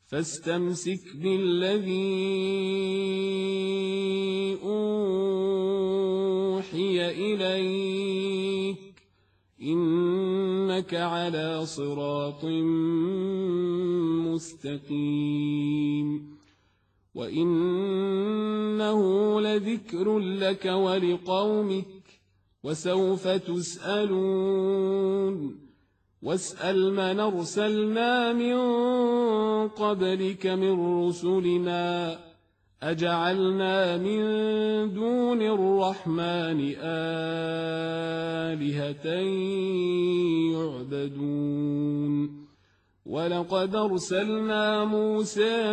فاستمسك بالذي أوحي إليك إنك على صراط مستقيم وإنه لذكر لك ولقومك وسوف تسألون واسأل من أرسلنا من قبلك من رسلنا أجعلنا من دون الرحمن آلهة يعبدون ولقد أرسلنا موسى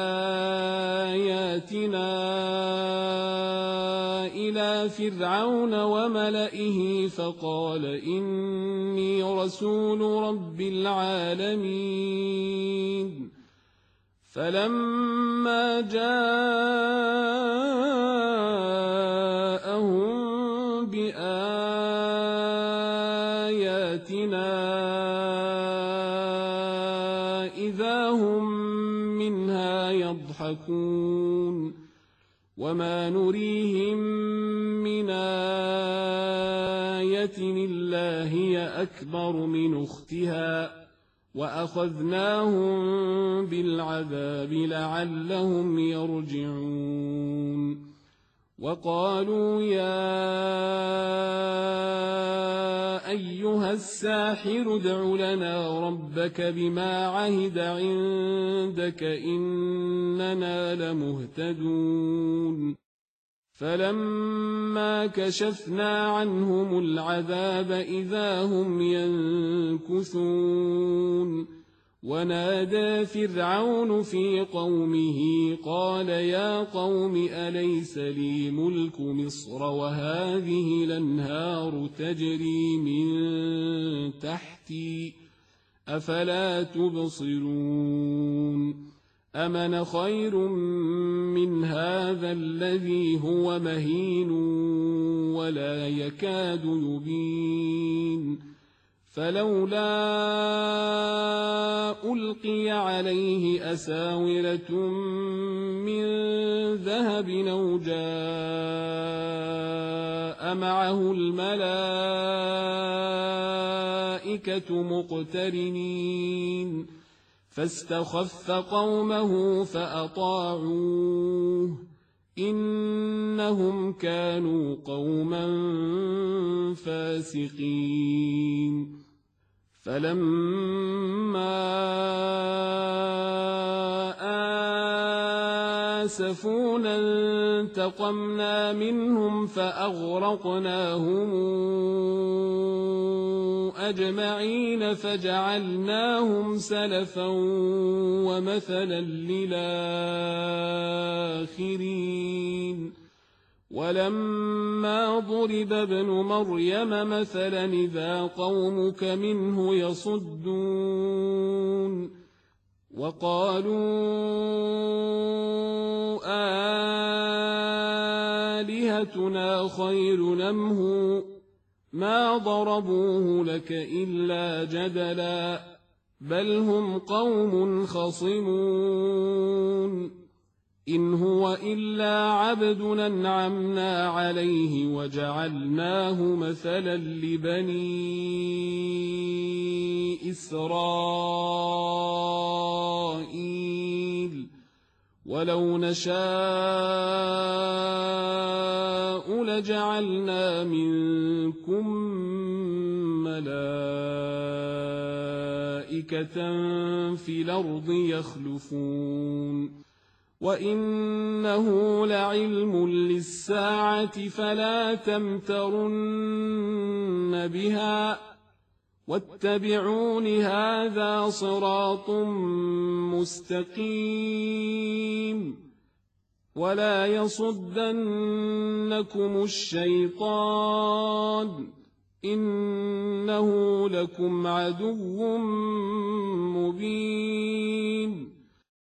بآياتنا إلى فرعون وملئه فقال إني رسول رب العالمين فلما جاءهم بآياتنا إذا هم منها يضحكون وما نريهم من آية إلا هي أكبر من أختها وأخذناهم بالعذاب لعلهم يرجعون وقالوا يا أيها الساحر ادع لنا ربك بما عهد عندك إننا لمهتدون فلما كشفنا عنهم العذاب إذا هم ينكثون ونادى فرعون في قومه قال يا قوم أليس لي ملك مصر وهذه الأنهار تجري من تحتي أفلا تبصرون أمن خير من هذا الذي هو مهين ولا يكاد يبين فلولا ألقي عليه أساورة من ذهب أو جاء معه الملائكة مقترنين فاستخف قومه فأطاعوه إنهم كانوا قوما فاسقين فلما آسفونا انتقمنا منهم فأغرقناهم أجمعين فجعلناهم سلفا ومثلا للآخرين ولما ضرب ابن مريم مثلا إذا قومك منه يصدون وقالوا آلهتنا خير أم هو ما ضربوه لك إلا جدلا بل هم قوم خصمون إن هو إلا عبد أنعمنا عليه وجعلناه مثلا لبني إسرائيل ولو نشاء لجعلنا منكم ملائكة في الأرض يخلفون وإنه لعلم للساعة فلا تمترن بها واتبعون هذا صراط مستقيم ولا يصدنكم الشيطان إنه لكم عدو مبين